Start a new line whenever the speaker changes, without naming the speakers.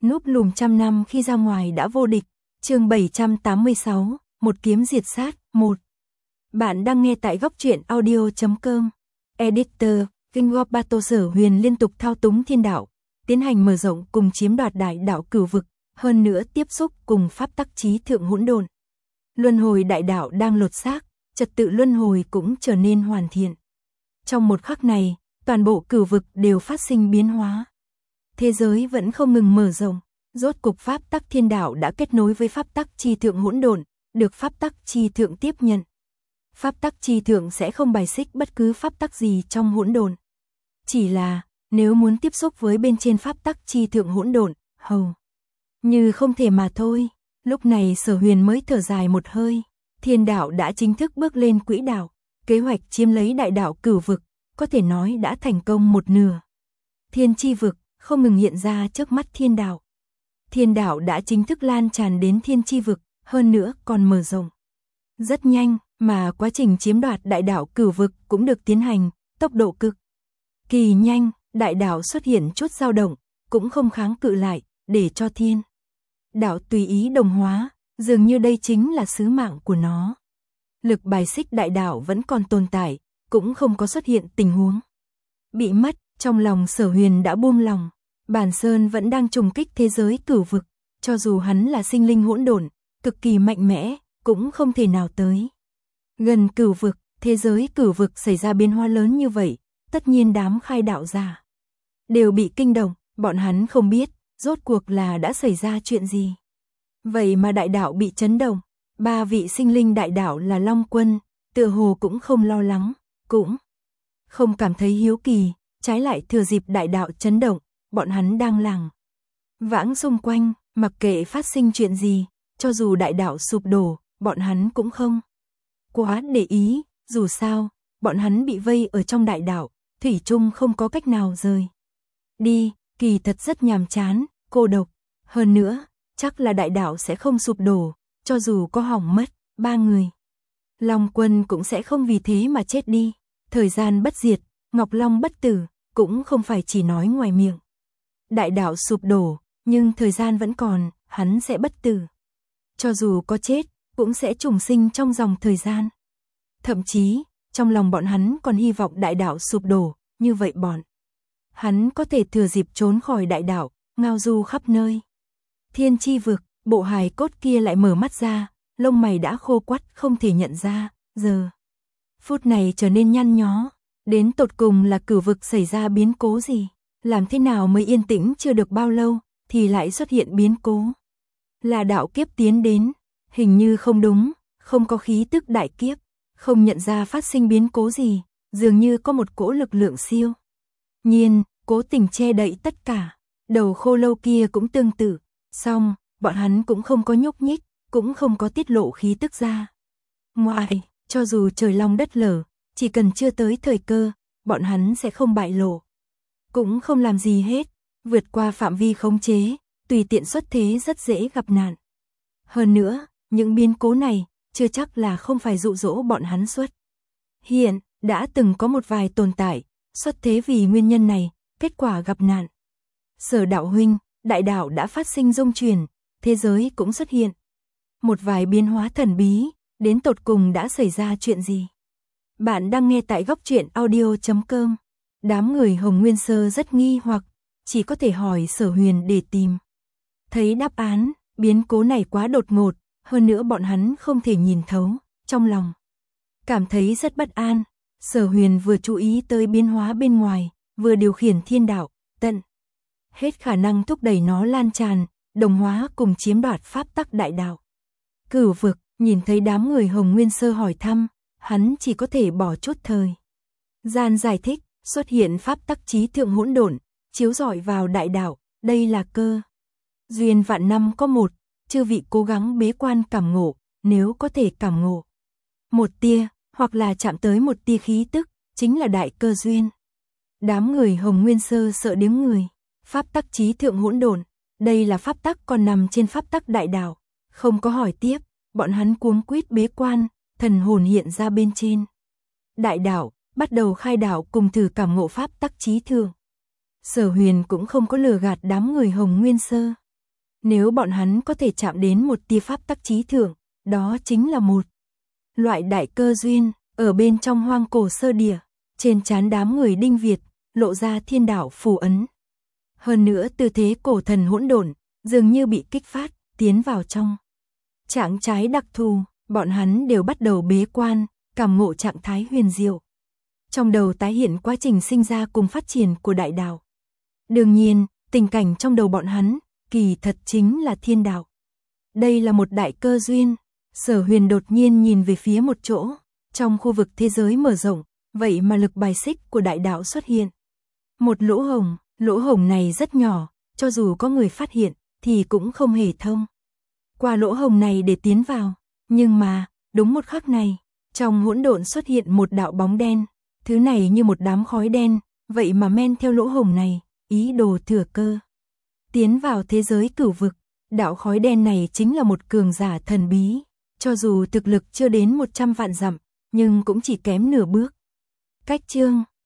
núp lùm trăm năm khi ra ngoài đã vô địch. Chương 786, một kiếm diệt sát, 1. Bạn đang nghe tại góc truyện audio.com. Editor, King of Battle. Sở Huyền liên tục thao túng thiên đạo, tiến hành mở rộng cùng chiếm đoạt đại đạo cửu vực, hơn nữa tiếp xúc cùng pháp tắc chí thượng hỗn độn. Luân hồi đại đạo đang lột xác, trật tự luân hồi cũng trở nên hoàn thiện. Trong một khắc này, toàn bộ cửu vực đều phát sinh biến hóa. Thế giới vẫn không ngừng mở rộng, rốt cục pháp tắc thiên đạo đã kết nối với pháp tắc chi thượng hỗn độn, được pháp tắc chi thượng tiếp nhận. Pháp tắc chi thượng sẽ không bài xích bất cứ pháp tắc gì trong hỗn độn. Chỉ là, nếu muốn tiếp xúc với bên trên pháp tắc chi thượng hỗn độn, hầu như không thể mà thôi. Lúc này Sở Huyền mới thở dài một hơi, thiên đạo đã chính thức bước lên quỹ đạo, kế hoạch chiếm lấy đại đạo cửu vực, có thể nói đã thành công một nửa. Thiên chi vực không ngừng hiện ra trước mắt thiên đạo. Thiên đạo đã chính thức lan tràn đến thiên chi vực, hơn nữa còn mở rộng rất nhanh, mà quá trình chiếm đoạt đại đạo cửu vực cũng được tiến hành, tốc độ cực kỳ nhanh. Đại đạo xuất hiện chút dao động, cũng không kháng cự lại, để cho thiên đạo tùy ý đồng hóa, dường như đây chính là sứ mạng của nó. Lực bài xích đại đạo vẫn còn tồn tại, cũng không có xuất hiện tình huống bị mất. Trong lòng Sở Huyền đã buông lòng, Bản Sơn vẫn đang trùng kích thế giới cửu vực, cho dù hắn là sinh linh hỗn độn, cực kỳ mạnh mẽ, cũng không thể nào tới gần cửu vực. Thế giới cửu vực xảy ra biến hóa lớn như vậy, tất nhiên đám khai đạo giả đều bị kinh động, bọn hắn không biết rốt cuộc là đã xảy ra chuyện gì. Vậy mà đại đạo bị chấn động, 3 vị sinh linh đại đạo là Long Quân, tựa hồ cũng không lo lắng, cũng không cảm thấy hiếu kỳ, trái lại thừa dịp đại đạo chấn động, bọn hắn đang lảng vãng xung quanh, mặc kệ phát sinh chuyện gì, cho dù đại đạo sụp đổ, bọn hắn cũng không quá để ý, dù sao, bọn hắn bị vây ở trong đại đạo, thủy chung không có cách nào rời đi, kỳ thật rất nhàm chán, cô độc. Hơn nữa, chắc là đại đạo sẽ không sụp đổ, cho dù có hỏng mất, 3 người Long Quân cũng sẽ không vì thế mà chết đi. Thời gian bất diệt, Ngọc Long bất tử, cũng không phải chỉ nói ngoài miệng. Đại đạo sụp đổ, nhưng thời gian vẫn còn, hắn sẽ bất tử. Cho dù có chết, cũng sẽ trùng sinh trong dòng thời gian. Thậm chí, trong lòng bọn hắn còn hy vọng đại đạo sụp đổ, như vậy bọn hắn có thể thừa dịp trốn khỏi đại đạo, ngao du khắp nơi. Thiên chi vực, bộ hài cốt kia lại mở mắt ra, lông mày đã khô quắt không thể nhận ra, giờ phút này trở nên nhăn nhó. Đến tột cùng là cửu vực xảy ra biến cố gì? Làm thế nào mới yên tĩnh chưa được bao lâu, thì lại xuất hiện biến cố? Là đạo kiếp tiến đến, hình như không đúng, không có khí tức đại kiếp, không nhận ra phát sinh biến cố gì, dường như có một cỗ lực lượng siêu nhiên, cố tình che đậy tất cả. Đầu khô lâu kia cũng tương tự, song, bọn hắn cũng không có nhúc nhích, cũng không có tiết lộ khí tức ra ngoài, cho dù trời long đất lở, chỉ cần chưa tới thời cơ, bọn hắn sẽ không bại lộ, cũng không làm gì hết, vượt qua phạm vi khống chế, tùy tiện xuất thế rất dễ gặp nạn. Hơn nữa, những biến cố này, chưa chắc là không phải dụ dỗ bọn hắn xuất hiện, đã từng có một vài tồn tại, xuất thế vì nguyên nhân này, kết quả gặp nạn. Sở đạo huynh, đại đạo đã phát sinh rung chuyển, thế giới cũng xuất hiện một vài biến hóa thần bí, đến tột cùng đã xảy ra chuyện gì? Bạn đang nghe tại góc truyện audio.com. Đám người Hồng Nguyên Sơ rất nghi hoặc, chỉ có thể hỏi Sở Huyền để tìm thấy đáp án. Biến cố này quá đột ngột, hơn nữa bọn hắn không thể nhìn thấu, trong lòng cảm thấy rất bất an. Sở Huyền vừa chú ý tới biến hóa bên ngoài, vừa điều khiển thiên đạo, tận hết khả năng thúc đẩy nó lan tràn, đồng hóa cùng chiếm đoạt pháp tắc đại đạo cửu vực. Nhìn thấy đám người Hồng Nguyên Sơ hỏi thăm, hắn chỉ có thể bỏ chút thời gian giải thích, xuất hiện pháp tắc chí thượng hỗn độn, chiếu rọi vào đại đạo, đây là cơ duyên vạn năm có một, chư vị cố gắng bế quan cảm ngộ, nếu có thể cảm ngộ một tia, hoặc là chạm tới một tia khí tức, chính là đại cơ duyên. Đám người Hồng Nguyên Sơ sợ điếng người, pháp tắc chí thượng hỗn độn, đây là pháp tắc còn nằm trên pháp tắc đại đạo, không có hỏi tiếp, bọn hắn cuống quýt bế quan, thần hồn hiện ra bên trên đại đạo, bắt đầu khai đạo cùng thử cảm ngộ pháp tắc chí thượng. Sở Huyền cũng không có lừa gạt đám người Hồng Nguyên Sơ, Nếu bọn hắn có thể chạm đến một tia pháp tắc trí thượng, đó chính là một loại đại cơ duyên. Ở bên trong hoang cổ sơ địa, trên trán đám người Đinh Việt, lộ ra thiên đạo phù ấn. Hơn nữa tư thế cổ thần hỗn độn, dường như bị kích phát, tiến vào trong trạng thái đặc thù, bọn hắn đều bắt đầu bế quan, cảm ngộ trạng thái huyền diệu. Trong đầu tái hiện quá trình sinh ra cùng phát triển của đại đạo. Đương nhiên, tình cảnh trong đầu bọn hắn, kỳ thật chính là thiên đạo. Đây là một đại cơ duyên. Sở Huyền đột nhiên nhìn về phía một chỗ, trong khu vực thế giới mở rộng, vậy mà lực bài xích của đại đạo xuất hiện. Một lỗ hổng này rất nhỏ, cho dù có người phát hiện, thì cũng không hề thông qua lỗ hổng này để tiến vào. Nhưng mà, đúng một khắc này, trong hỗn độn xuất hiện một đạo bóng đen, thứ này như một đám khói đen, vậy mà men theo lỗ hổng này, ý đồ thừa cơ tiến vào thế giới cửu vực. Đạo khói đen này chính là một cường giả thần bí, cho dù thực lực chưa đến 100 vạn dặm, nhưng cũng chỉ kém nửa bước. Cách chương